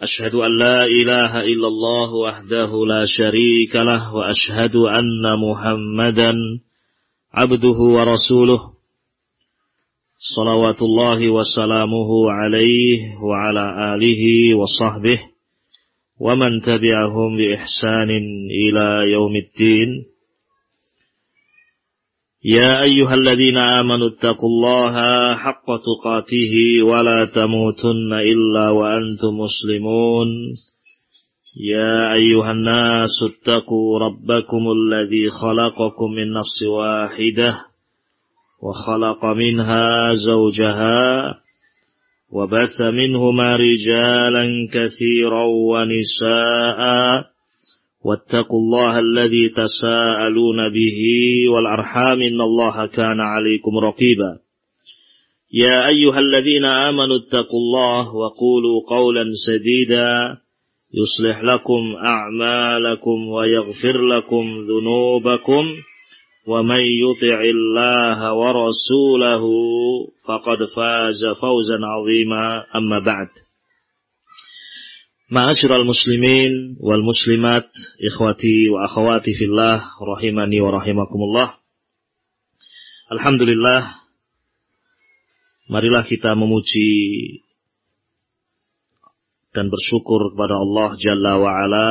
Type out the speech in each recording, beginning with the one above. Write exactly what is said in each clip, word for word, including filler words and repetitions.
أشهد أن لا إله إلا الله وحده لا شريك له وأشهد أن محمدا عبده ورسوله صلوات الله وسلامه عليه وعلى آله وصحبه ومن تبعهم بإحسان إلى يوم الدين. يا أيها الذين آمنوا اتقوا الله حق تقاته ولا تموتن إلا وأنتم مسلمون. يا أيها الناس اتقوا ربكم الذي خلقكم من نفس واحدة وخلق منها زوجها وبث منهما رجالا كثيرا ونساء واتقوا الله الذي تساءلون به والأرحام إن الله كان عليكم رقيبا. يا أيها الذين آمنوا اتقوا الله وقولوا قولا سديدا يصلح لكم أعمالكم ويغفر لكم ذنوبكم ومن يطع الله ورسوله فقد فاز فوزا عظيما. أما بعد. Ma'asyiral muslimin wal muslimat, ikhwati wa akhwati fillah, rahimani wa rahimakumullah. Alhamdulillah, marilah kita memuji dan bersyukur kepada Allah Jalla wa Ala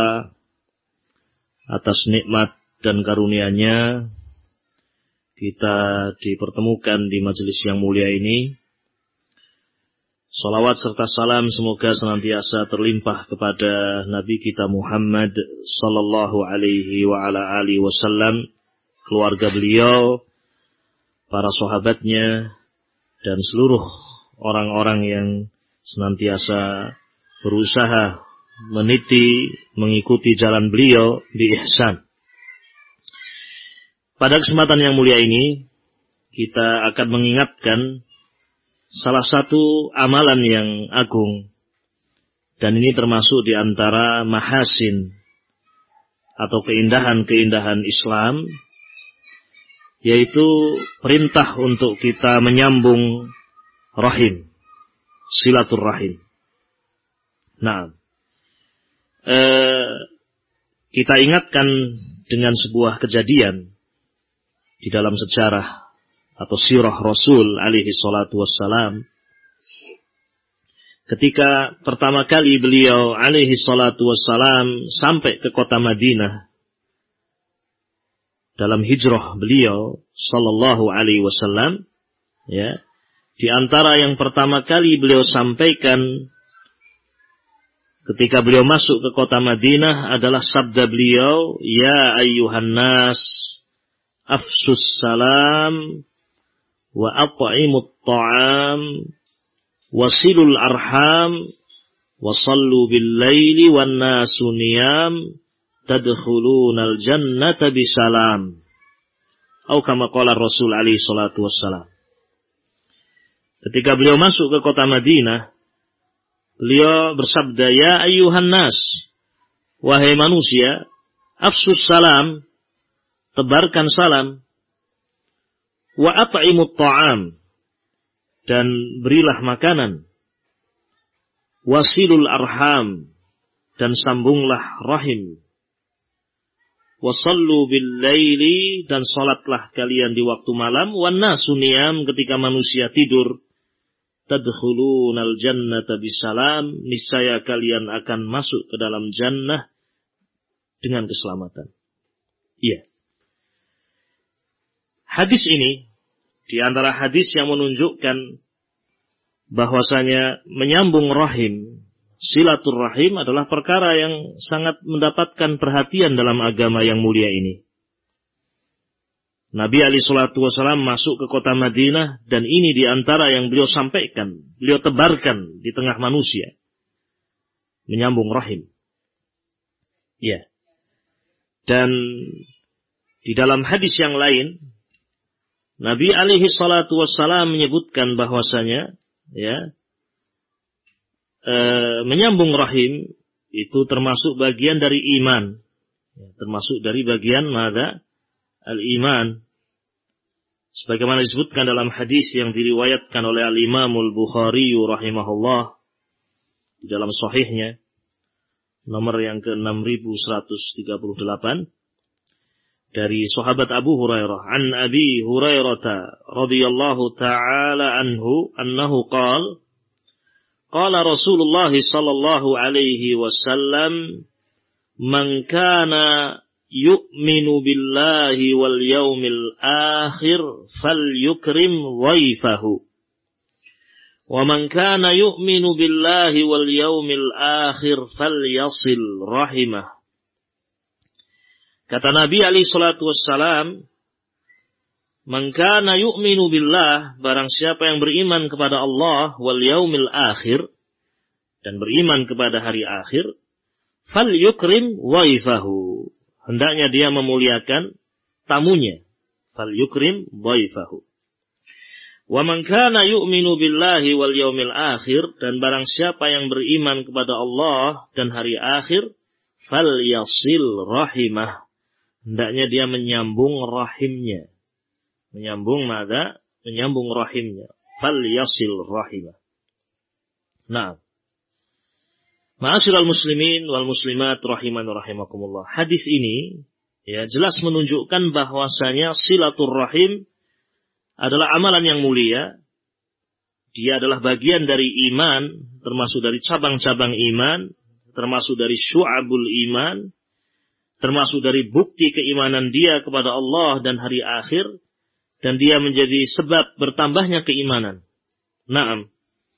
atas nikmat dan karunia-Nya kita dipertemukan di majelis yang mulia ini. Salawat serta salam semoga senantiasa terlimpah kepada Nabi kita Muhammad sallallahu alaihi wa ala alihi wasallam, keluarga beliau, para sahabatnya, dan seluruh orang-orang yang senantiasa berusaha meniti, mengikuti jalan beliau bi ihsan. Pada kesempatan yang mulia ini, kita akan mengingatkan salah satu amalan yang agung, dan ini termasuk di antara mahasin atau keindahan-keindahan Islam, yaitu perintah untuk kita menyambung rahim, silaturrahim. Nah, eh, kita ingatkan dengan sebuah kejadian di dalam sejarah atau sirah Rasul alaihi salatu wassalam. Ketika pertama kali beliau alaihi salatu wassalam sampai ke kota Madinah dalam hijrah beliau sallallahu alaihi wasallam, ya, di antara yang pertama kali beliau sampaikan ketika beliau masuk ke kota Madinah adalah sabda beliau, ya ayyuhan nas afsus salam wa at'imut ta'am wasilul arham wa sallu bil laili wan nasu niyam tadkhulunal jannata bisalam. Atau kama qala Rasul alaihi salatu wassalam. Ketika beliau masuk ke kota Madinah, beliau bersabda, ya ayyuhan nas, wahai manusia, afsus salam, tebarkan salam, wa at'imut ta'am, dan berilah makanan, wasilul arham, dan sambunglah rahim, wasallu bil laili, dan salatlah kalian di waktu malam, wan nasu niyam, ketika manusia tidur, tadkhulunal jannata bisalam, niscaya kalian akan masuk ke dalam jannah dengan keselamatan. Iya. Hadis ini di antara hadis yang menunjukkan bahwasanya menyambung rahim, silaturrahim adalah perkara yang sangat mendapatkan perhatian dalam agama yang mulia ini. Nabi alaihi salatu wasallam masuk ke kota Madinah, dan ini di antara yang beliau sampaikan, beliau tebarkan di tengah manusia, menyambung rahim. Ya. Dan di dalam hadis yang lain, Nabi alaihi salatu wassalam menyebutkan bahwasanya, ya, e, menyambung rahim itu termasuk bagian dari iman, ya, termasuk dari bagian mada al-iman. Sebagaimana disebutkan dalam hadis yang diriwayatkan oleh al-Imamul Bukhari rahimahullah di dalam sahihnya, nomor yang ke enam ribu seratus tiga puluh delapan dari sahabat Abu Hurairah, an Abi Hurairah radhiyallahu taala anhu annahu qala qala Rasulullah sallallahu alaihi wasallam man kana yu'minu billahi wal yawmil akhir falyukrim dhaifahu wa man kana yu'minu billahi wal yawmil akhir falyasil rahimah. Kata Nabi alaihi salatu wassalam, man kana yu'minu billah, barang siapa yang beriman kepada Allah wal yawmil akhir, dan beriman kepada hari akhir, falyukrim dhaifahu, hendaknya dia memuliakan tamunya. Falyukrim dhaifahu. Wa man kana yu'minu billahi wal yawmil akhir, dan barang siapa yang beriman kepada Allah dan hari akhir, falyasil rahimah, hendaknya dia menyambung rahimnya. Menyambung mada? Menyambung rahimnya. Falyasil rahimah. Nah, ma'asyiral muslimin wal muslimat rahiman rahimakumullah. Hadis ini ya jelas menunjukkan bahwasanya silaturrahim adalah amalan yang mulia. Dia adalah bagian dari iman, termasuk dari cabang-cabang iman, termasuk dari syu'abul iman, termasuk dari bukti keimanan dia kepada Allah dan hari akhir, dan dia menjadi sebab bertambahnya keimanan. Naam.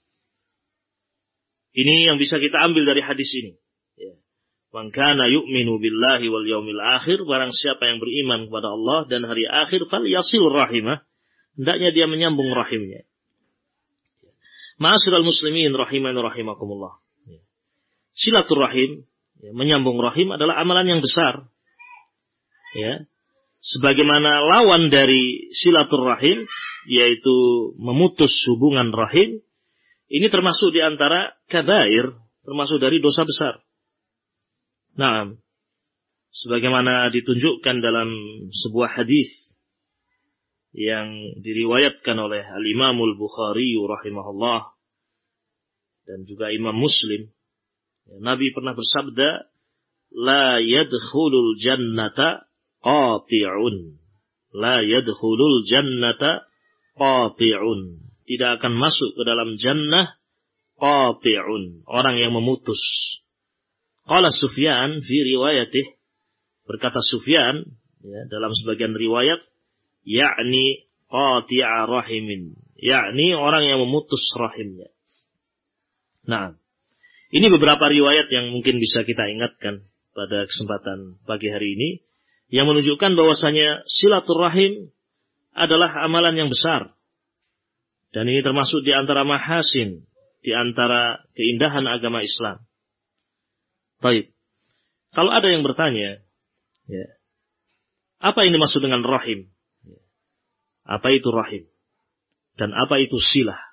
Ini yang bisa kita ambil dari hadis ini. Ya. Man kana yu'minu billahi wal yaumil akhir, barang siapa yang beriman kepada Allah dan hari akhir, falyasil rahimah, hendaknya dia menyambung rahimnya. Ma'asyiral muslimin rahiman rahimakumullah. Silaturrahim, ya, menyambung rahim adalah amalan yang besar. Ya. Sebagaimana lawan dari silaturrahim, yaitu memutus hubungan rahim, ini termasuk di antara kabair, termasuk dari dosa besar. Nah, sebagaimana ditunjukkan dalam sebuah hadis yang diriwayatkan oleh Al-Imamul Bukhari rahimahullah dan juga Imam Muslim, Nabi pernah bersabda, la yadkhulul jannata qati'un, la yadkhulul jannata qati'un, tidak akan masuk ke dalam jannah qati'un, orang yang memutus. Qala Sufyan fi riwayatih, berkata Sufyan ya, dalam sebagian riwayat, yakni qati'a rahimin, yakni orang yang memutus rahimnya. Nah, ini beberapa riwayat yang mungkin bisa kita ingatkan pada kesempatan pagi hari ini, yang menunjukkan bahwasanya silaturrahim adalah amalan yang besar, dan ini termasuk di antara mahasin, di antara keindahan agama Islam. Baik, kalau ada yang bertanya, ya, apa yang dimaksud dengan rahim? Apa itu rahim? Dan apa itu silah?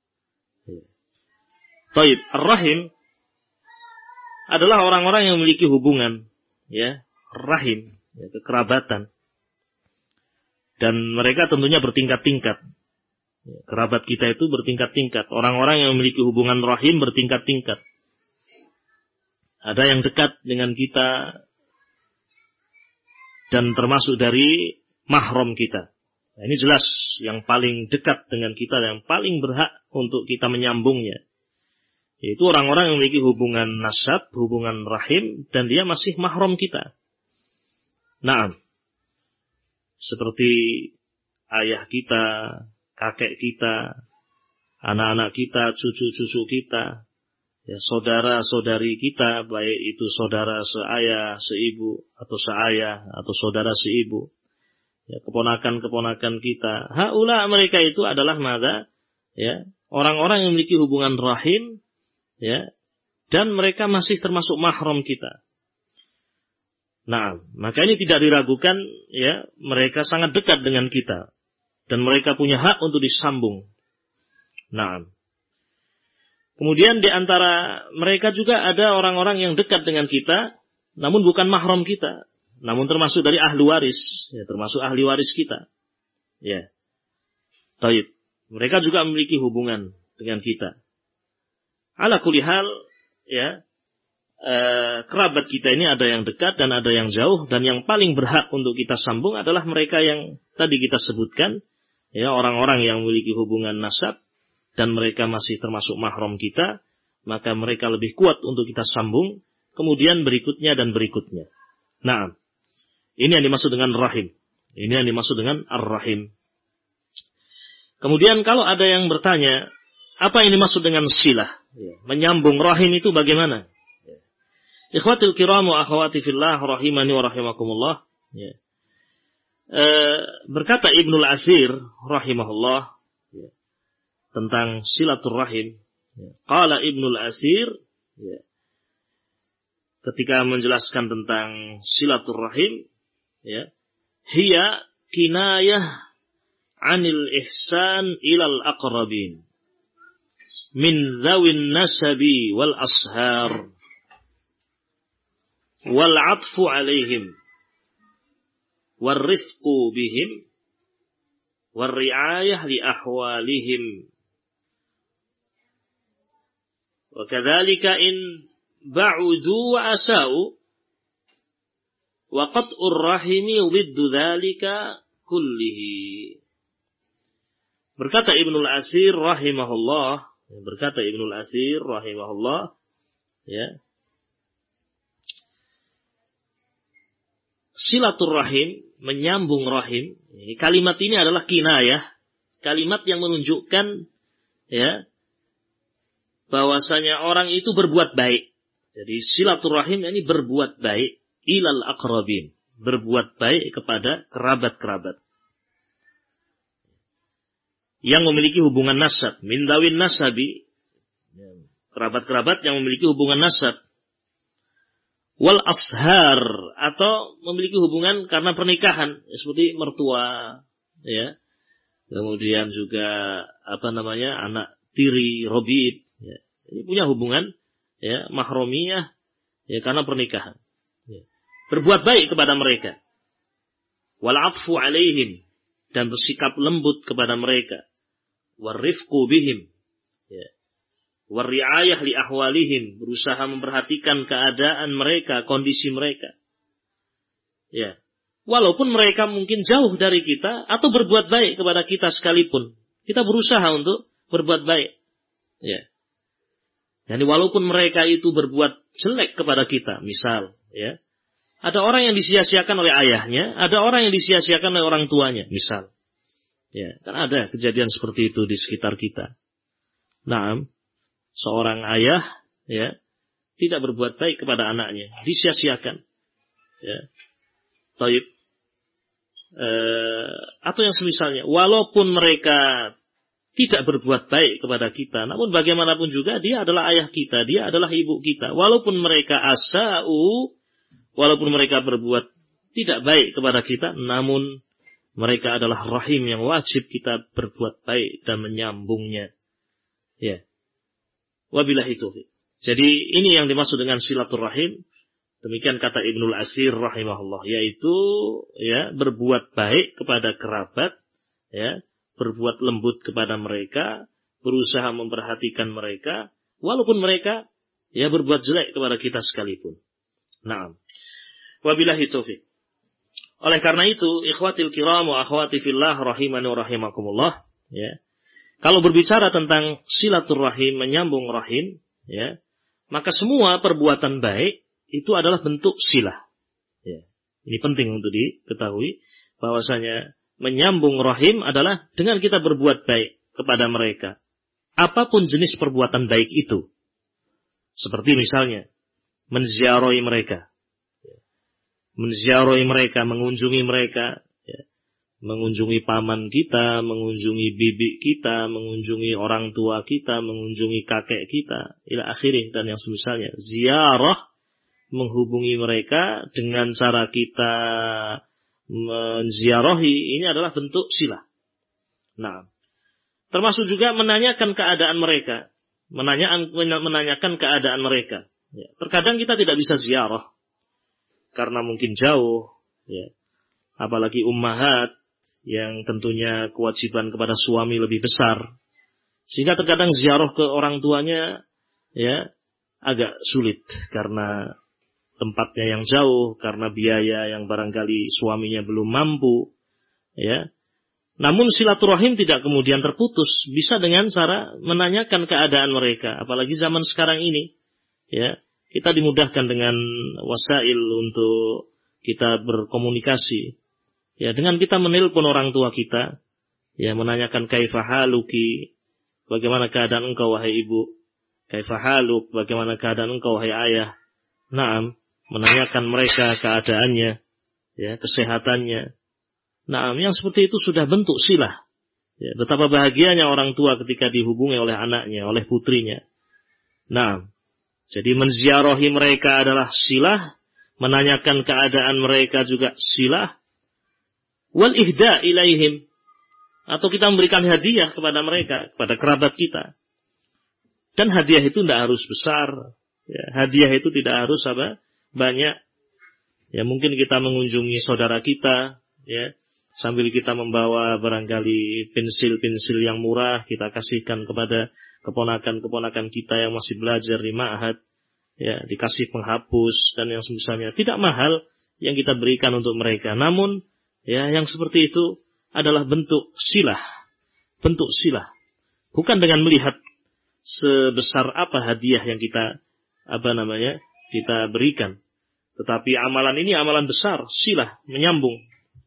Baik, rahim adalah orang-orang yang memiliki hubungan, ya, rahim, ya, kekerabatan. Dan mereka tentunya bertingkat-tingkat. Ya, kerabat kita itu bertingkat-tingkat. Orang-orang yang memiliki hubungan rahim bertingkat-tingkat. Ada yang dekat dengan kita dan termasuk dari mahram kita. Nah, ini jelas yang paling dekat dengan kita, yang paling berhak untuk kita menyambungnya. Yaitu orang-orang yang memiliki hubungan nasab, hubungan rahim, dan dia masih mahram kita. Nah, seperti ayah kita, kakek kita, anak-anak kita, cucu-cucu kita, ya, saudara-saudari kita, baik itu saudara seayah, seibu, atau seayah, atau saudara seibu, ya, keponakan-keponakan kita. Haula mereka itu adalah mada, ya, orang-orang yang memiliki hubungan rahim, ya, dan mereka masih termasuk mahram kita. Nah, maka ini tidak diragukan, ya, mereka sangat dekat dengan kita, dan mereka punya hak untuk disambung. Nah, kemudian di antara mereka juga ada orang-orang yang dekat dengan kita, namun bukan mahram kita, namun termasuk dari ahli waris, ya, termasuk ahli waris kita. Ya. Taib. Mereka juga memiliki hubungan dengan kita. Ala kulli hal, ya, eh, kerabat kita ini ada yang dekat dan ada yang jauh, dan yang paling berhak untuk kita sambung adalah mereka yang tadi kita sebutkan, ya, orang-orang yang memiliki hubungan nasab dan mereka masih termasuk mahram kita, maka mereka lebih kuat untuk kita sambung, kemudian berikutnya dan berikutnya. Nah, ini yang dimaksud dengan rahim. Ini yang dimaksud dengan ar-rahim. Kemudian kalau ada yang bertanya, apa yang dimaksud dengan silah? Ya, menyambung rahim itu bagaimana? Ya. Ikhwatil kiram wa akhwati fillah rahimani wa rahimakumullah. Ya. E, berkata Ibnul Asir rahimahullah, ya, tentang silaturrahim. Ya. Qala Ibnul Asir, ya, ketika menjelaskan tentang silaturrahim, ya, hiya kinayah anil ihsan ilal aqrabin min dhawin nasabi wal ashar wal atfu alaihim wal rifqu bihim wal ri'ayah li ahwalihim wa kadzalika in ba'udu wa asa'u wa qat'ur rahimi widdu dzalika kullihi. Berkata Ibnul Asir rahimahullah, berkata Ibnul Asir rahimahullah, ya, silaturrahim, menyambung rahim, kalimat ini adalah kinayah, kalimat yang menunjukkan, ya, bahwasanya orang itu berbuat baik. Jadi silaturrahim ini berbuat baik ilal aqrabin, berbuat baik kepada kerabat-kerabat yang memiliki hubungan nasab, min dawin nasabi, kerabat-kerabat yang memiliki hubungan nasab, wal ashar, atau memiliki hubungan karena pernikahan, seperti mertua, ya, kemudian juga apa namanya anak tiri, robib, ya, ini punya hubungan, ya, mahromiyah, ya, karena pernikahan, ya. Berbuat baik kepada mereka, wal atfu alaihim, dan bersikap lembut kepada mereka, warifqu bihim, ya, warri'ayah li ahwalihim, berusaha memperhatikan keadaan mereka, kondisi mereka, ya, walaupun mereka mungkin jauh dari kita atau berbuat baik kepada kita sekalipun, kita berusaha untuk berbuat baik, ya. Jadi walaupun mereka itu berbuat jelek kepada kita, misal, ya, ada orang yang disia-siakan oleh ayahnya, ada orang yang disia-siakan oleh orang tuanya, misal. Ya, kan ada kejadian seperti itu di sekitar kita. Nah, seorang ayah, ya, tidak berbuat baik kepada anaknya, disia-siakan. Ya. Taib. Eh, atau yang semisalnya, walaupun mereka tidak berbuat baik kepada kita, namun bagaimanapun juga dia adalah ayah kita, dia adalah ibu kita. Walaupun mereka asa'u, walaupun mereka berbuat tidak baik kepada kita, namun mereka adalah rahim yang wajib kita berbuat baik dan menyambungnya. Ya. Wabillahi taufiq. Jadi ini yang dimaksud dengan silaturrahim. Demikian kata Ibnul Asir rahimahullah, yaitu, ya, berbuat baik kepada kerabat, ya, berbuat lembut kepada mereka, berusaha memperhatikan mereka, walaupun mereka, ya, berbuat jelek kepada kita sekalipun. Naam. Wabillahi taufiq. Oleh karena itu, ikhwatil kiram wa akhwati fillah rahimani wa rahimakumullah, ya. Kalau berbicara tentang silaturrahim, menyambung rahim, ya, maka semua perbuatan baik itu adalah bentuk silah. Ya. Ini penting untuk diketahui bahwasanya menyambung rahim adalah dengan kita berbuat baik kepada mereka. Apapun jenis perbuatan baik itu. Seperti misalnya menziarahi mereka. Menziarahi mereka, mengunjungi mereka, ya. Mengunjungi paman kita, mengunjungi bibi kita, mengunjungi orang tua kita, mengunjungi kakek kita, ila akhirih, dan yang semisalnya. Ziarah, menghubungi mereka dengan cara kita menziarahi, ini adalah bentuk silah. Nah, termasuk juga menanyakan keadaan mereka, menanyakan, menanyakan keadaan mereka. Ya. Terkadang kita tidak bisa ziarah karena mungkin jauh, ya. Apalagi ummahat yang tentunya kewajiban kepada suami lebih besar, sehingga terkadang ziarah ke orang tuanya, ya, agak sulit karena tempatnya yang jauh, karena biaya yang barangkali suaminya belum mampu, ya. Namun silaturahim tidak kemudian terputus, bisa dengan cara menanyakan keadaan mereka, apalagi zaman sekarang ini, ya. Kita dimudahkan dengan wasail untuk kita berkomunikasi, ya, dengan kita menelpon orang tua kita, ya, menanyakan kaifa haluki, bagaimana keadaan engkau wahai ibu, kaifa haluk, bagaimana keadaan engkau wahai ayah. Naam, menanyakan mereka keadaannya, ya, kesehatannya. Naam, yang seperti itu sudah bentuk silah. Ya, betapa bahagianya orang tua ketika dihubungi oleh anaknya, oleh putrinya. Naam, jadi menziarahi mereka adalah silah, menanyakan keadaan mereka juga silah. Wal ihda ilaihim, atau kita memberikan hadiah kepada mereka, kepada kerabat kita. Dan hadiah itu tidak harus besar. Ya, hadiah itu tidak harus apa? Banyak. Ya, mungkin kita mengunjungi saudara kita, ya, sambil kita membawa barangkali pensil-pensil yang murah, kita kasihkan kepada keponakan-keponakan kita yang masih belajar di ma'had, ya, dikasih penghapus dan yang semisalnya. Tidak mahal yang kita berikan untuk mereka. Namun, ya, yang seperti itu adalah bentuk silah. Bentuk silah. Bukan dengan melihat sebesar apa hadiah yang kita apa namanya kita berikan, tetapi amalan ini amalan besar, silah, menyambung.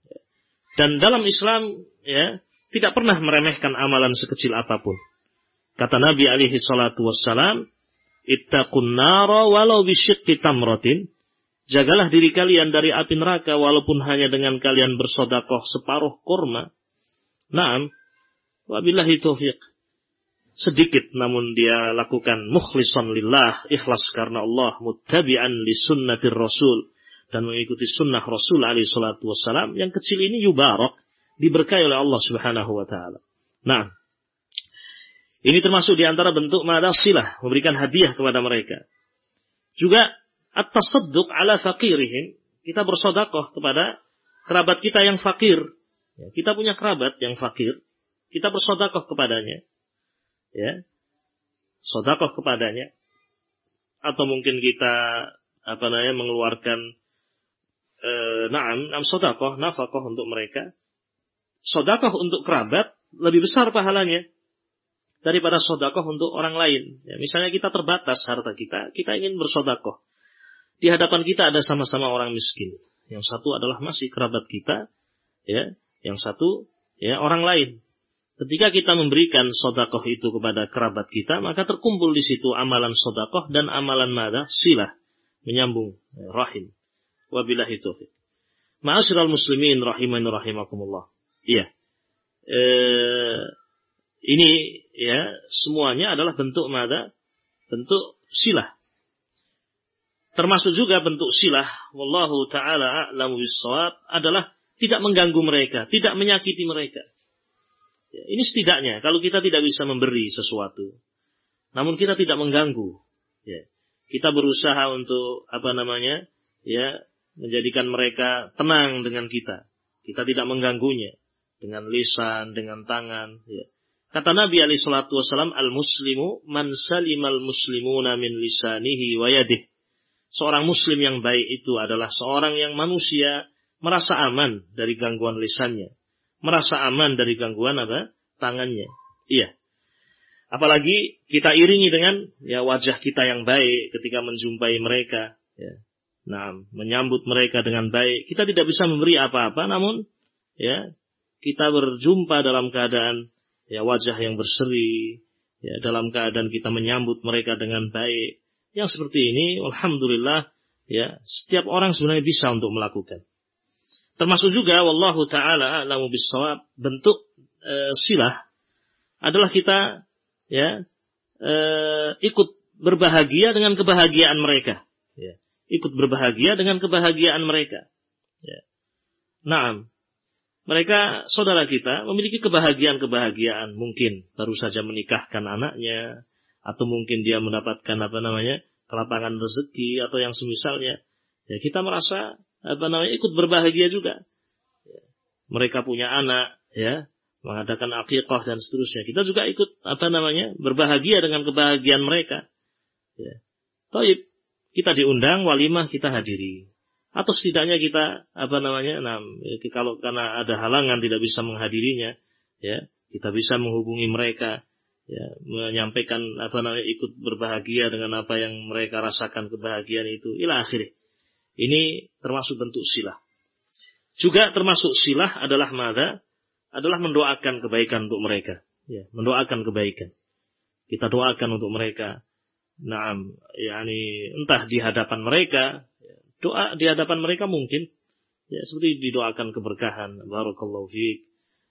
Dan dalam Islam, ya, tidak pernah meremehkan amalan sekecil apapun. Kata Nabi alaihi salatu wassalam, ittaqun nara walau bisyiqqi tamratin, jagalah diri kalian dari api neraka walaupun hanya dengan kalian bersedekah separuh kurma. Naam, wabillahi taufiq. Sedikit namun dia lakukan mukhlishan lillah, ikhlas karena Allah, muttabi'an li sunnatir rasul, dan mengikuti sunnah Rasul alaihi salatu wassalam. Yang kecil ini yubarak, diberkahi oleh Allah subhanahu wa ta'ala. Nah, ini termasuk di antara bentuk ma'adah silah, memberikan hadiah kepada mereka. Juga at-tasadduq ala faqirihim, kita bersedekah kepada kerabat kita yang fakir. Ya, kita punya kerabat yang fakir, kita bersedekah kepadanya. Ya, sedekah kepadanya, atau mungkin kita apa namanya mengeluarkan e, naam, naam sedekah, nafkah untuk mereka. Sedekah untuk kerabat lebih besar pahalanya daripada sedekah untuk orang lain. Ya, misalnya kita terbatas harta kita, kita ingin bersedekah. Di hadapan kita ada sama-sama orang miskin. Yang satu adalah masih kerabat kita, ya, yang satu ya orang lain. Ketika kita memberikan sedekah itu kepada kerabat kita, maka terkumpul di situ amalan sedekah dan amalan madah silah, menyambung rahim. Wabillahi taufiq. Ma'asyiral muslimin rahimani rahimakumullah. Iya. E, ini ya semuanya adalah bentuk madah, bentuk silah. Termasuk juga bentuk silah, wallahu taala a'lamu bis-shawab, adalah tidak mengganggu mereka, tidak menyakiti mereka. Ya, ini setidaknya kalau kita tidak bisa memberi sesuatu, namun kita tidak mengganggu, ya, kita berusaha untuk apa namanya, ya, menjadikan mereka tenang dengan kita. Kita tidak mengganggunya dengan lisan, dengan tangan. Ya. Kata Nabi alaihi salatu wassalam, al-muslimu man salimal muslimuna min lisanihi wa yadihi. Seorang muslim yang baik itu adalah seorang yang manusia merasa aman dari gangguan lisannya, merasa aman dari gangguan apa? Tangannya. Iya. Apalagi kita iringi dengan ya wajah kita yang baik ketika menjumpai mereka, ya. Nah, menyambut mereka dengan baik. Kita tidak bisa memberi apa-apa, namun ya kita berjumpa dalam keadaan ya wajah yang berseri, ya dalam keadaan kita menyambut mereka dengan baik. Yang seperti ini, alhamdulillah, ya setiap orang sebenarnya bisa untuk melakukan. Termasuk juga wallahu taala a'lamu bis-shawab, bentuk e, silah adalah kita ya e, ikut berbahagia dengan kebahagiaan mereka, ya. Ikut berbahagia dengan kebahagiaan mereka, ya. Naam, mereka saudara kita memiliki kebahagiaan-kebahagiaan, mungkin baru saja menikahkan anaknya, atau mungkin dia mendapatkan apa namanya kelapangan rezeki atau yang semisalnya, ya kita merasa apa namanya ikut berbahagia juga. Ya. Mereka punya anak, ya, mengadakan aqiqah dan seterusnya. Kita juga ikut apa namanya berbahagia dengan kebahagiaan mereka. Ya. Taib, kita diundang walimah kita hadiri. Atau setidaknya kita apa namanya? Nah, kalau karena ada halangan tidak bisa menghadirinya, ya, kita bisa menghubungi mereka, ya, menyampaikan apa namanya ikut berbahagia dengan apa yang mereka rasakan kebahagiaan itu. Ila akhirih. Ini termasuk bentuk silah. Juga termasuk silah adalah mada? Adalah mendoakan kebaikan untuk mereka. Ya, mendoakan kebaikan. Kita doakan untuk mereka. Naam, yakni entah di hadapan mereka, doa di hadapan mereka mungkin, ya seperti didoakan keberkahan, barakallahu fiik,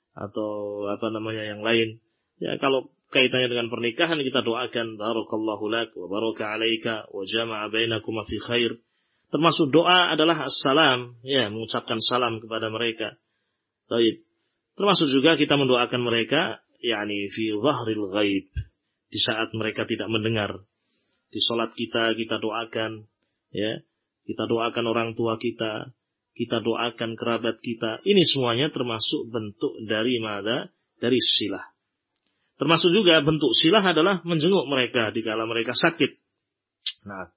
atau apa namanya yang lain. Ya kalau kaitannya dengan pernikahan kita doakan barakallahu lak wa baraka alaika wa jama'a bainakuma fi khair. Termasuk doa adalah assalam, ya, mengucapkan salam kepada mereka. Baik. Termasuk juga kita mendoakan mereka, yakni fi dhahril ghaib, di saat mereka tidak mendengar. Di salat kita kita doakan, ya. Kita doakan orang tua kita, kita doakan kerabat kita. Ini semuanya termasuk bentuk dari mada? Dari silah. Termasuk juga bentuk silah adalah menjenguk mereka di kala mereka sakit. Nah,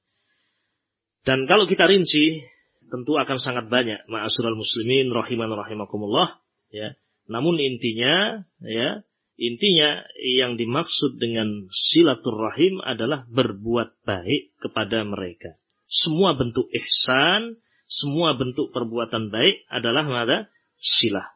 dan kalau kita rinci, tentu akan sangat banyak, ma'asyiral muslimin rahiman rahimakumullah, ya. Namun intinya, ya, intinya yang dimaksud dengan silaturrahim adalah berbuat baik kepada mereka. Semua bentuk ihsan, semua bentuk perbuatan baik adalah mana? Silah.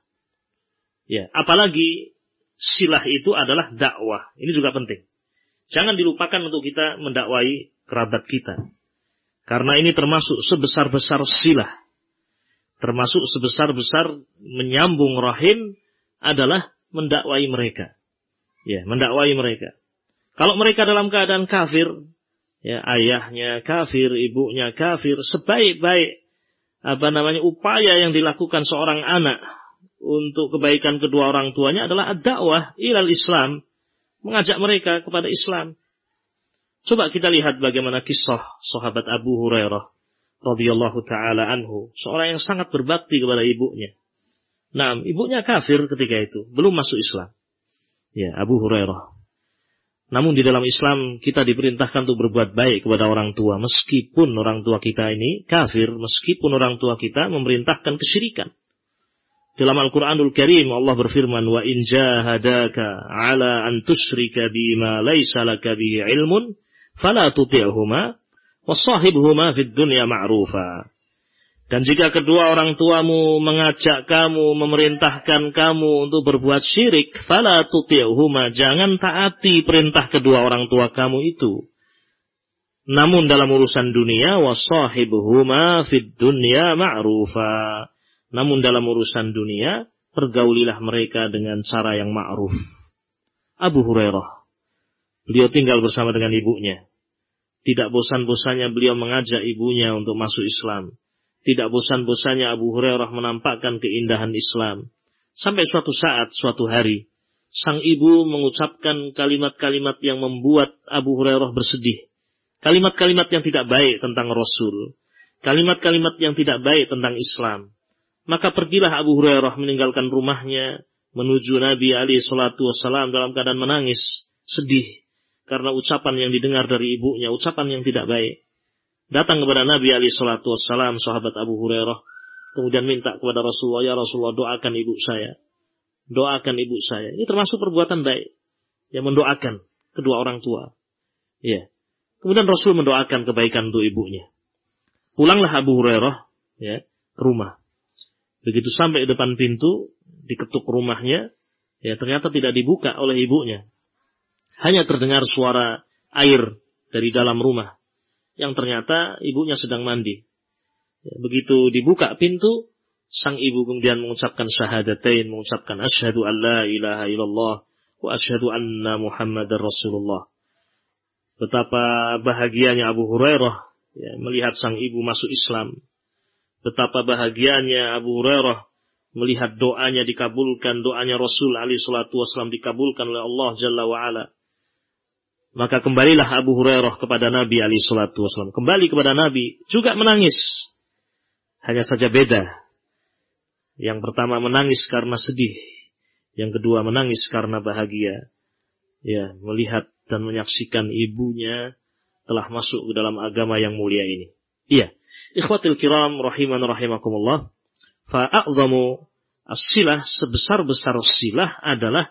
Ya, apalagi silah itu adalah dakwah. Ini juga penting. Jangan dilupakan untuk kita mendakwai kerabat kita. Karena ini termasuk sebesar-besar silah. Termasuk sebesar-besar menyambung rahim adalah mendakwai mereka. Ya, mendakwai mereka. Kalau mereka dalam keadaan kafir, ya, ayahnya kafir, ibunya kafir, sebaik-baik apa namanya upaya yang dilakukan seorang anak untuk kebaikan kedua orang tuanya adalah ad-da'wah ilal Islam, mengajak mereka kepada Islam. Coba kita lihat bagaimana kisah sahabat Abu Hurairah radhiyallahu taala anhu, seorang yang sangat berbakti kepada ibunya. Nah, ibunya kafir ketika itu, belum masuk Islam. Ya, Abu Hurairah. Namun di dalam Islam kita diperintahkan untuk berbuat baik kepada orang tua, meskipun orang tua kita ini kafir, meskipun orang tua kita memerintahkan kesyirikan. Dalam Al-Quranul Karim Allah berfirman, wa in jahadaka ala an tusyrika bima laysa laka bihi ilmun fala tuti'huma wasahibhuma fid dunya ma'rufa. Dan jika kedua orang tuamu mengajak kamu, memerintahkan kamu untuk berbuat syirik, fala tuti'huma, jangan taati perintah kedua orang tua kamu itu. Namun dalam urusan dunia, wasahibhuma fid dunya ma'rufa. Namun dalam urusan dunia, pergaulilah mereka dengan cara yang ma'ruf. Abu Hurairah, beliau tinggal bersama dengan ibunya. Tidak bosan-bosannya beliau mengajak ibunya untuk masuk Islam. Tidak bosan-bosannya Abu Hurairah menampakkan keindahan Islam. Sampai suatu saat, suatu hari, sang ibu mengucapkan kalimat-kalimat yang membuat Abu Hurairah bersedih. Kalimat-kalimat yang tidak baik tentang Rasul. Kalimat-kalimat yang tidak baik tentang Islam. Maka pergilah Abu Hurairah meninggalkan rumahnya, menuju Nabi alaihi salatu wassalam dalam keadaan menangis, sedih. Karena ucapan yang didengar dari ibunya, ucapan yang tidak baik. Datang kepada Nabi alaihi salatu wassalam, sahabat Abu Hurairah, kemudian minta kepada Rasulullah, ya Rasulullah, doakan ibu saya. Doakan ibu saya. Ini termasuk perbuatan baik. Yang mendoakan kedua orang tua. Ya. Kemudian Rasul mendoakan kebaikan untuk ibunya. Pulanglah Abu Hurairah, ya, ke rumah. Begitu sampai di depan pintu, diketuk rumahnya, ya ternyata tidak dibuka oleh ibunya. Hanya terdengar suara air dari dalam rumah. Yang ternyata ibunya sedang mandi. Ya, begitu dibuka pintu, sang ibu kemudian mengucapkan syahadatain, mengucapkan asyhadu an la ilaha illallah wa asyhadu anna Muhammadar Rasulullah. Betapa bahagianya Abu Hurairah, ya, melihat sang ibu masuk Islam. Betapa bahagianya Abu Hurairah melihat doanya dikabulkan, doanya Rasul alaihi salatu wasallam dikabulkan oleh Allah Jalla wa Ala. Maka kembalilah Abu Hurairah kepada Nabi alaihi salatu wasallam. Kembali kepada Nabi, juga menangis. Hanya saja beda. Yang pertama menangis karena sedih. Yang kedua menangis karena bahagia. Ya, melihat dan menyaksikan ibunya telah masuk ke dalam agama yang mulia ini. Iya. Ikhwatil kiram rahiman rahimakumullah. Fa'a'zamu as-silah, sebesar-besar silah adalah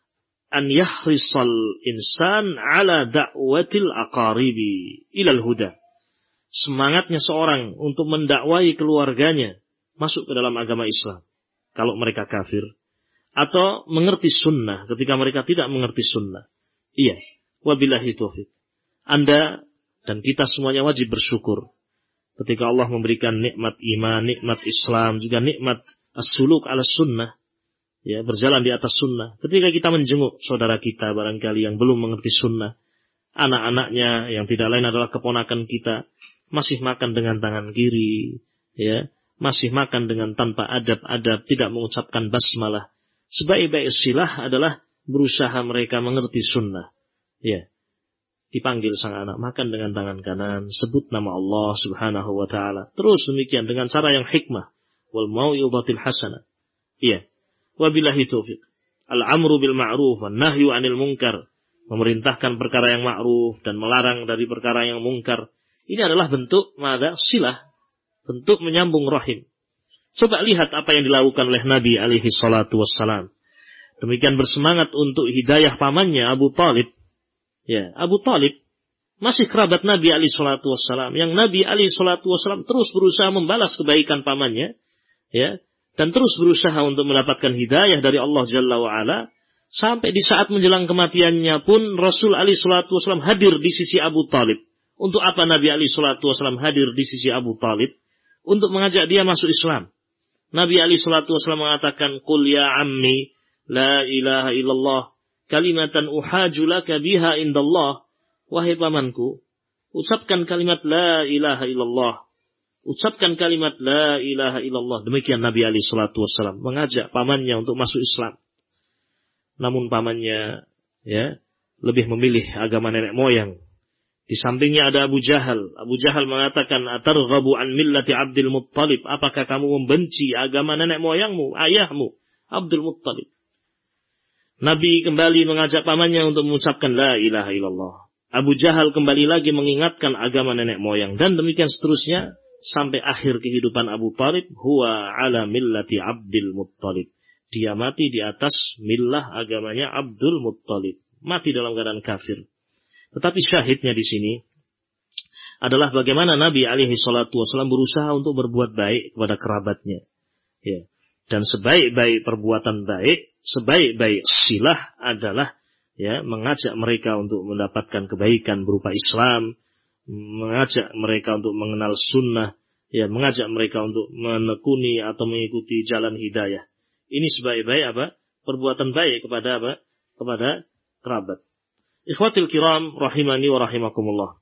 an yahrisal insan ala da'watil aqaribi ilal huda. Semangatnya seorang untuk mendakwai keluarganya masuk ke dalam agama Islam kalau mereka kafir, atau mengerti sunnah ketika mereka tidak mengerti sunnah. Iya, wabillahi taufiq. Anda dan kita semuanya wajib bersyukur ketika Allah memberikan nikmat iman, nikmat Islam, juga nikmat as-suluk ala sunnah, ya, berjalan di atas sunnah. Ketika kita menjenguk saudara kita barangkali yang belum mengerti sunnah, anak-anaknya yang tidak lain adalah keponakan kita, masih makan dengan tangan kiri, ya, masih makan dengan tanpa adab-adab, tidak mengucapkan basmalah. Sebaik-baik silah adalah berusaha mereka mengerti sunnah. Ya, dipanggil sang anak, makan dengan tangan kanan, sebut nama Allah subhanahu wa ta'ala. Terus demikian dengan cara yang hikmah. Wal mau'izatil hasanah. Iya. Wabillahi taufiq. Al-amru bil ma'ruf wan nahyu 'anil munkar. Memerintahkan perkara yang ma'ruf dan melarang dari perkara yang mungkar. Ini adalah bentuk mada silah, bentuk menyambung rahim. Coba lihat apa yang dilakukan oleh Nabi alaihi salatu wassalam. Demikian bersemangat untuk hidayah pamannya Abu Talib. Ya, Abu Talib masih kerabat Nabi alaihi salatu wassalam, yang Nabi alaihi salatu wassalam terus berusaha membalas kebaikan pamannya, ya, dan terus berusaha untuk mendapatkan hidayah dari Allah Jalla wa Ala, sampai di saat menjelang kematiannya pun Rasul alaihi salatu wassalam hadir di sisi Abu Talib. Untuk apa Nabi alaihi salatu wassalam hadir di sisi Abu Talib? Untuk mengajak dia masuk Islam. Nabi alaihi salatu wassalam mengatakan, "Qul ya ammi la ilaha illallah kalimatan uhaju laka biha indallah." Wahai pamanku, ucapkan kalimat la ilaha illallah. Ucapkan kalimat la ilaha illallah. Demikian Nabi alaihi salatu wassalam mengajak pamannya untuk masuk Islam. Namun pamannya, ya, lebih memilih agama nenek moyang. Di sampingnya ada Abu Jahal. Abu Jahal mengatakan, "Atarghabu an millati Abdul Muttalib?" Apakah kamu membenci agama nenek moyangmu, ayahmu, Abdul Muttalib? Nabi kembali mengajak pamannya untuk mengucapkan la ilaha illallah. Abu Jahal kembali lagi mengingatkan agama nenek moyang, dan demikian seterusnya sampai akhir kehidupan Abu Talib. Huwa ala millati Abdul Muttalib. Dia mati di atas millah agamanya Abdul Muttalib. Mati dalam keadaan kafir. Tetapi syahidnya di sini adalah bagaimana Nabi alaihi salatu wasallam berusaha untuk berbuat baik kepada kerabatnya. Ya. Dan sebaik-baik perbuatan baik, sebaik-baik silah adalah, ya, mengajak mereka untuk mendapatkan kebaikan berupa Islam, mengajak mereka untuk mengenal sunnah, ya, mengajak mereka untuk menekuni atau mengikuti jalan hidayah. Ini sebaik-baik apa? Perbuatan baik kepada apa? Kepada kerabat. Ikhwatil kiram rahimani wa rahimakumullah.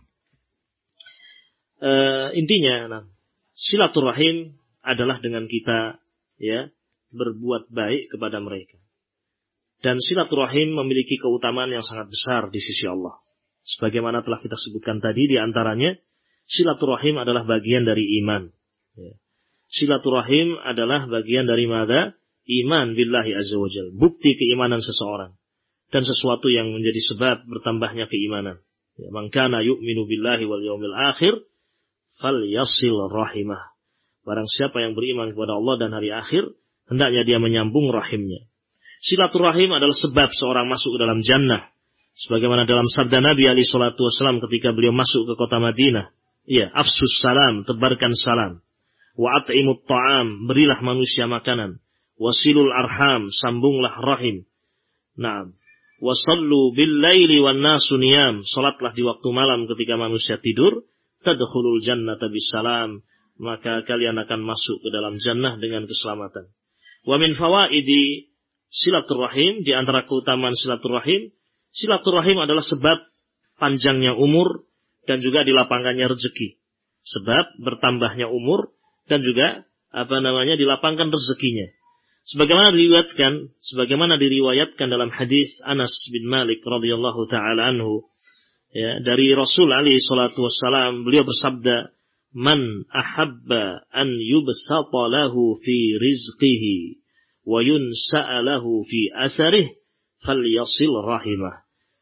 uh, intinya, nah, silaturahim adalah dengan kita, ya, berbuat baik kepada mereka. Dan silaturahim memiliki keutamaan yang sangat besar di sisi Allah. Sebagaimana telah kita sebutkan tadi, di antaranya silaturahim adalah bagian dari iman. Ya. Silaturahim adalah bagian dari mana? Iman billahi azza wajal, bukti keimanan seseorang. Dan sesuatu yang menjadi sebab bertambahnya keimanan. Ya, man kana yu'minu billahi wal yaumil akhir falyasil rahimah. Barang siapa yang beriman kepada Allah dan hari akhir, hendaknya dia menyambung rahimnya. Silaturahim adalah sebab seorang masuk ke dalam jannah. Sebagaimana dalam sabda Nabi alaihi salatu wasallam ketika beliau masuk ke kota Madinah. Ya, afsus salam, tebarkan salam. Wa at'imut ta'am, berilah manusia makanan. Wasilul arham, sambunglah rahim. Naam. Wasallu bil laili wan nasu niyam, salatlah di waktu malam ketika manusia tidur. Tadkhulul jannata bisalam, maka kalian akan masuk ke dalam jannah dengan keselamatan. Wa min fawaidi silaturahim, di antara keutamaan silaturahim, silaturahim adalah sebab panjangnya umur dan juga dilapangkannya rezeki. Sebab bertambahnya umur dan juga apa namanya dilapangkan rezekinya. Sebagaimana diriwayatkan, sebagaimana diriwayatkan dalam hadis Anas bin Malik radhiyallahu taala anhu, ya, dari Rasul alaihi salatu wassalam, beliau bersabda, "Man ahabba an yubsata lahu fi rizqihi wa yunsa'a lahu fi asarih falyasil rahimah."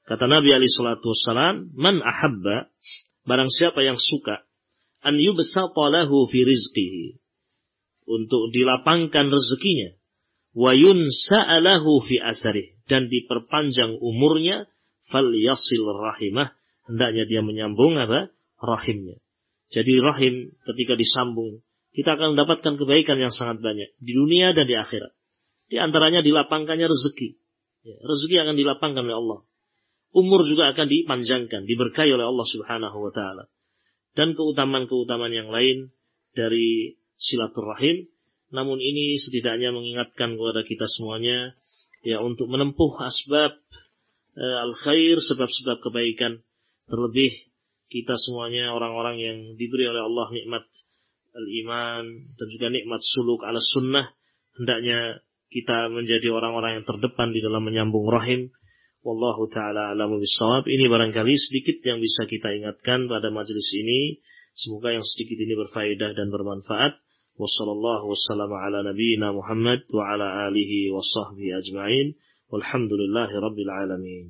Kata Nabi alaihi salatu wassalam, "Man ahabba," barang siapa yang suka, "an yubsata lahu fi rizqihi," untuk dilapangkan rezekinya, "wa yunsa'a lahu fi asarih," dan diperpanjang umurnya, "falyasil rahimah," hendaknya dia menyambung apa? Rahimnya. Jadi rahim ketika disambung, kita akan mendapatkan kebaikan yang sangat banyak di dunia dan di akhirat. Di antaranya dilapangkannya rezeki. Ya, rezeki akan dilapangkan oleh Allah. Umur juga akan dipanjangkan, diberkahi oleh Allah Subhanahu wa taala. Dan keutamaan-keutamaan yang lain dari silaturahim. Namun ini setidaknya mengingatkan kepada kita semuanya ya untuk menempuh asbab e, al-khair, sebab-sebab kebaikan. Terlebih kita semuanya orang-orang yang diberi oleh Allah nikmat al-iman dan juga nikmat suluk ala sunnah. Hendaknya kita menjadi orang-orang yang terdepan di dalam menyambung rahim. Wallahu ta'ala a'lamu bissawab. Ini barangkali sedikit yang bisa kita ingatkan pada majelis ini. Semoga yang sedikit ini berfaedah dan bermanfaat. Wassallallahu wassalamu ala nabiyyina Muhammad wa ala alihi wa sahbihi ajma'in. Walhamdulillahi rabbil alamin.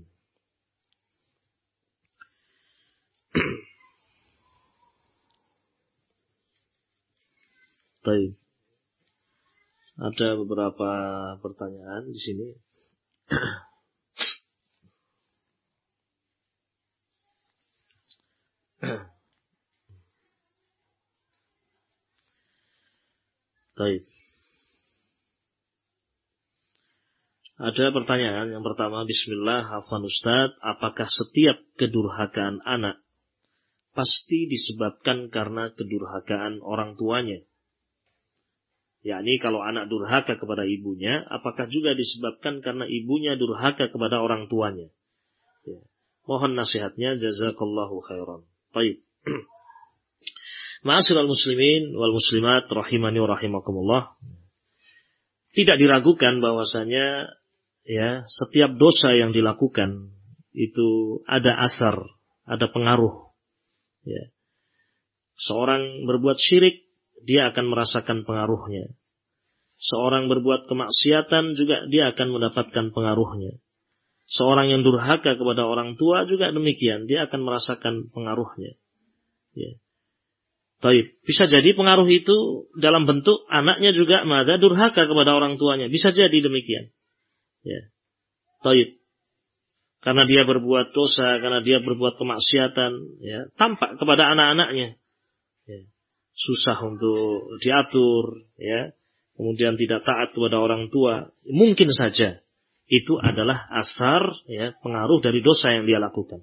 Baik. Ada beberapa pertanyaan di sini. Baik. Ada pertanyaan yang pertama, bismillah, hafan Ustaz, apakah setiap kedurhakaan anak pasti disebabkan karena kedurhakaan orang tuanya? Yakni kalau anak durhaka kepada ibunya, apakah juga disebabkan karena ibunya durhaka kepada orang tuanya? Ya. Mohon nasihatnya, jazakallahu khairan. Baik. Ma'asyiral muslimin wal muslimat rahimani wa rahimakumullah. Tidak diragukan bahwasanya ya setiap dosa yang dilakukan itu ada asar, ada pengaruh. Ya. Seorang berbuat syirik, dia akan merasakan pengaruhnya. Seorang berbuat kemaksiatan juga dia akan mendapatkan pengaruhnya. Seorang yang durhaka kepada orang tua juga demikian, dia akan merasakan pengaruhnya. Ya. Taib. Bisa jadi pengaruh itu dalam bentuk anaknya juga mada durhaka kepada orang tuanya. Bisa jadi demikian. Ya. Taib. Karena dia berbuat dosa, karena dia berbuat kemaksiatan, ya, tampak kepada anak-anaknya. Ya. Susah untuk diatur, ya. Kemudian tidak taat kepada orang tua. Mungkin saja itu adalah asar, ya, pengaruh dari dosa yang dia lakukan.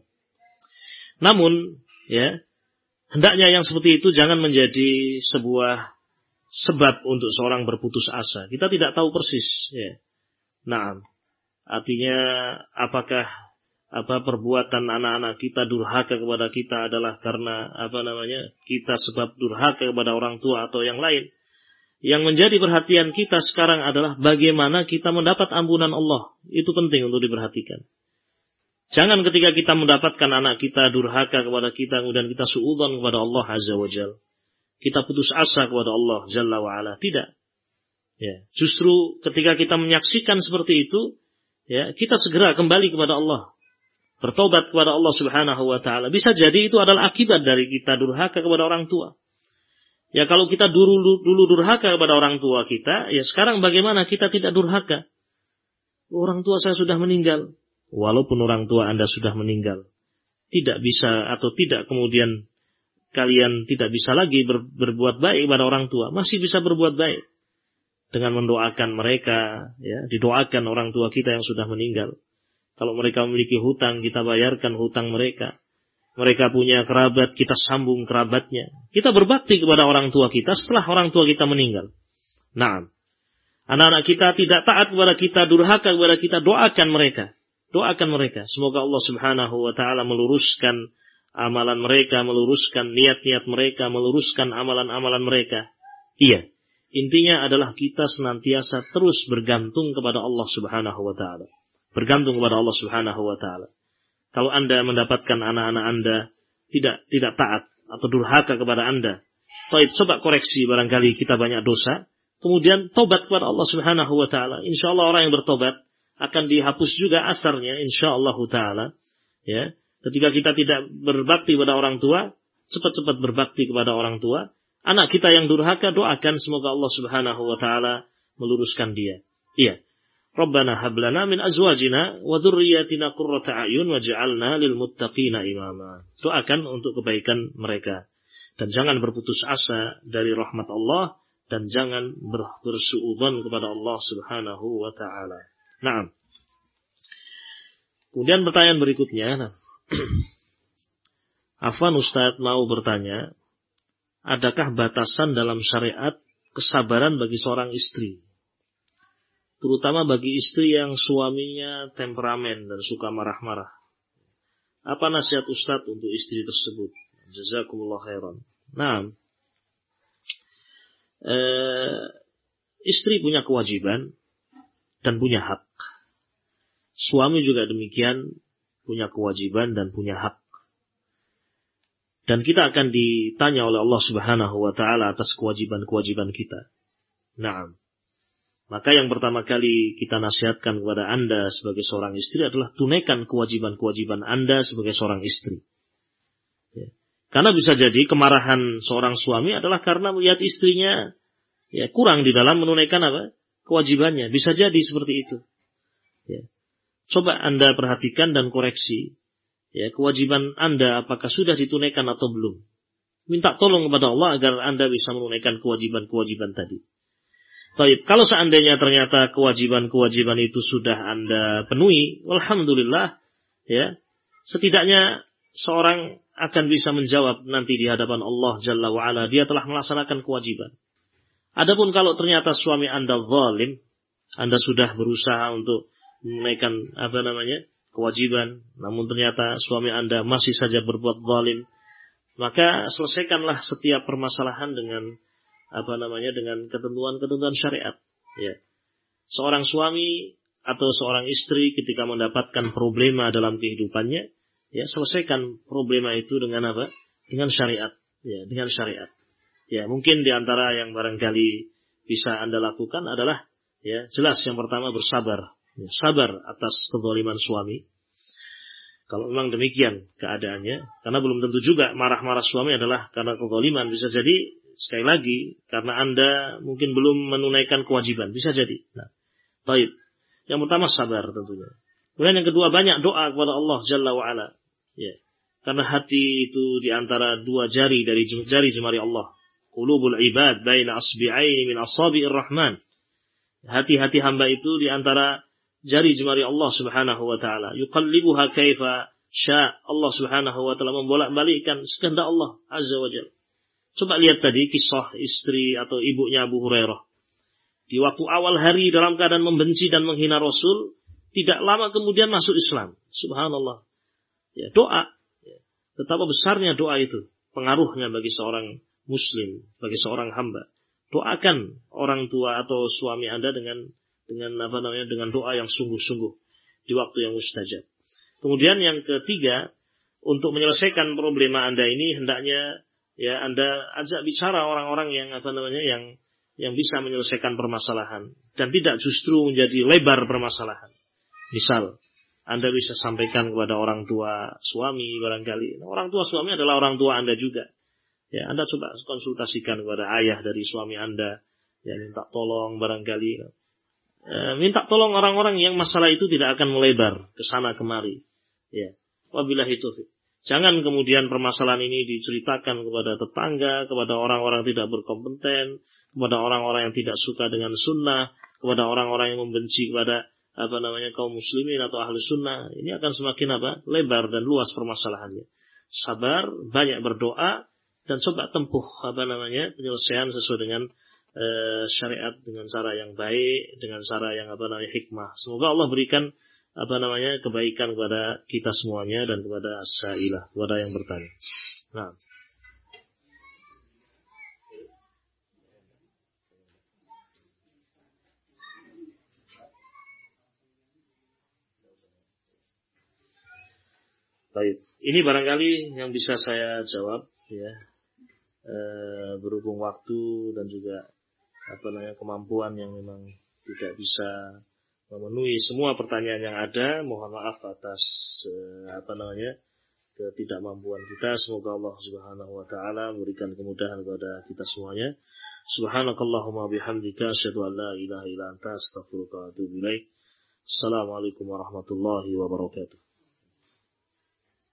Namun, ya, hendaknya yang seperti itu jangan menjadi sebuah sebab untuk seorang berputus asa. Kita tidak tahu persis. Ya. Nah, artinya apakah apa perbuatan anak-anak kita durhaka kepada kita adalah karena apa namanya kita sebab durhaka kepada orang tua atau yang lain? Yang menjadi perhatian kita sekarang adalah bagaimana kita mendapat ampunan Allah. Itu penting untuk diperhatikan. Jangan ketika kita mendapatkan anak kita durhaka kepada kita, kemudian kita suudzon kepada Allah Azza wa Jalla. Kita putus asa kepada Allah Jalla wa Ala. Tidak. Ya, justru ketika kita menyaksikan seperti itu, ya, kita segera kembali kepada Allah. Bertobat kepada Allah Subhanahu wa taala. Bisa jadi itu adalah akibat dari kita durhaka kepada orang tua. Ya, kalau kita dulu dulu durhaka kepada orang tua kita, ya sekarang bagaimana kita tidak durhaka? Orang tua saya sudah meninggal. Walaupun orang tua Anda sudah meninggal, tidak bisa atau tidak kemudian kalian tidak bisa lagi ber, berbuat baik kepada orang tua, masih bisa berbuat baik dengan mendoakan mereka, ya, didoakan orang tua kita yang sudah meninggal. Kalau mereka memiliki hutang, kita bayarkan hutang mereka. Mereka punya kerabat, kita sambung kerabatnya. Kita berbakti kepada orang tua kita setelah orang tua kita meninggal. Nah, anak-anak kita tidak taat kepada kita, durhaka kepada kita, doakan mereka. Doakan mereka. Semoga Allah Subhanahu wa taala meluruskan amalan mereka, meluruskan niat-niat mereka, meluruskan amalan-amalan mereka. Iya. Intinya adalah kita senantiasa terus bergantung kepada Allah Subhanahu wa taala. Bergantung kepada Allah Subhanahu wa taala. Kalau Anda mendapatkan anak-anak Anda tidak tidak taat atau durhaka kepada Anda, taib, coba koreksi, barangkali kita banyak dosa, kemudian tobat kepada Allah Subhanahu wa taala. Insyaallah orang yang bertobat akan dihapus juga asarnya, insyaallah taala. Ya, ketika kita tidak berbakti kepada orang tua, cepat-cepat berbakti kepada orang tua. Anak kita yang durhaka, doakan semoga Allah Subhanahu wa taala meluruskan dia. Iya. Rabbana hab lana min azwajina wa dzurriyyatina qurrata a'yun waj'alna lil muttaqina imama. Doakan untuk kebaikan mereka. Dan jangan berputus asa dari rahmat Allah dan jangan bersuudzon kepada Allah Subhanahu wa taala. Naam. Kemudian pertanyaan berikutnya, nah. Afwan Ustaz mau bertanya, adakah batasan dalam syariat kesabaran bagi seorang istri? Terutama bagi istri yang suaminya temperamen dan suka marah-marah. Apa nasihat Ustaz untuk istri tersebut? Jazakumullah khairan. Nah, eh, istri punya kewajiban dan punya hak. Suami juga demikian, punya kewajiban dan punya hak. Dan kita akan ditanya oleh Allah Subhanahu wa taala atas kewajiban-kewajiban kita. Naam. Maka yang pertama kali kita nasihatkan kepada Anda sebagai seorang istri adalah tunaikan kewajiban-kewajiban Anda sebagai seorang istri. Ya. Karena bisa jadi kemarahan seorang suami adalah karena melihat istrinya ya kurang di dalam menunaikan apa? Kewajibannya. Bisa jadi seperti itu. Ya. Coba Anda perhatikan dan koreksi. Ya, kewajiban Anda apakah sudah ditunaikan atau belum. Minta tolong kepada Allah agar Anda bisa menunaikan kewajiban-kewajiban tadi. Baik, kalau seandainya ternyata kewajiban-kewajiban itu sudah Anda penuhi, alhamdulillah, ya, setidaknya seorang akan bisa menjawab nanti di hadapan Allah Jalla wa'ala, dia telah melaksanakan kewajiban. Adapun kalau ternyata suami Anda zalim, Anda sudah berusaha untuk menunaikan apa namanya kewajiban, namun ternyata suami Anda masih saja berbuat zalim, maka selesaikanlah setiap permasalahan dengan apa namanya dengan ketentuan-ketentuan syariat. Ya. Seorang suami atau seorang istri ketika mendapatkan problema dalam kehidupannya, ya selesaikan problema itu dengan apa? Dengan syariat. Ya, dengan syariat. Ya, mungkin di antara yang barangkali bisa Anda lakukan adalah, ya jelas yang pertama bersabar. Ya, sabar atas kezaliman suami. Kalau memang demikian keadaannya, karena belum tentu juga marah-marah suami adalah karena kezaliman, bisa jadi sekali lagi karena Anda mungkin belum menunaikan kewajiban, bisa jadi. Nah, baik. Yang pertama sabar tentunya. Kemudian yang kedua banyak doa kepada Allah Jalla wa Ala. Ya. Karena hati itu di antara dua jari dari jari jemari Allah. Qulubul ibad baina asbi'aini min asabi'ir rahman. Hati-hati hamba itu di antara jari jemari Allah Subhanahu wa taala. Yuqallibuha kaifa sya. Allah Subhanahu wa taala membolak-balikkan sekehendak Allah Azza wa Jalla. Coba lihat tadi kisah istri atau ibunya Abu Hurairah. Di waktu awal hari dalam keadaan membenci dan menghina Rasul, tidak lama kemudian masuk Islam. Subhanallah. Ya, doa. Ya. Betapa besarnya doa itu. Pengaruhnya bagi seorang muslim, bagi seorang hamba. Doakan orang tua atau suami Anda dengan dengan apa namanya dengan doa yang sungguh-sungguh di waktu yang mustajab. Kemudian yang ketiga, untuk menyelesaikan problema Anda ini hendaknya ya Anda ajak bicara orang-orang yang apa namanya yang yang bisa menyelesaikan permasalahan dan tidak justru menjadi lebar permasalahan. Misal Anda bisa sampaikan kepada orang tua suami barangkali. Nah, orang tua suami adalah orang tua Anda juga. Ya, Anda coba konsultasikan kepada ayah dari suami Anda, ya minta tolong barangkali. E, minta tolong orang-orang yang masalah itu tidak akan melebar ke sana kemari. Ya. Wabillahi taufiq. Jangan kemudian permasalahan ini diceritakan kepada tetangga, kepada orang-orang tidak berkompeten, kepada orang-orang yang tidak suka dengan sunnah, kepada orang-orang yang membenci kepada apa namanya kaum muslimin atau ahli sunnah. Ini akan semakin apa? Lebar dan luas permasalahannya. Sabar, banyak berdoa, dan coba tempuh apa namanya penyelesaian sesuai dengan uh, syariat dengan cara yang baik, dengan cara yang apa namanya hikmah. Semoga Allah berikan apa namanya kebaikan kepada kita semuanya dan kepada as-sa'ilah, kepada yang bertanya. Nah. Baik, ini barangkali yang bisa saya jawab ya. E, berhubung waktu dan juga apa namanya kemampuan yang memang tidak bisa memenuhi semua pertanyaan yang ada. Mohon maaf atas eh, apa namanya ketidakmampuan kita. Semoga Allah Subhanahu wa taala memberikan kemudahan kepada kita semuanya. Subhanakallahumma bihamdika asyhadu an la ilaha illa anta astaghfiruka wa atubu ilaik. Assalamualaikum warahmatullahi wabarakatuh.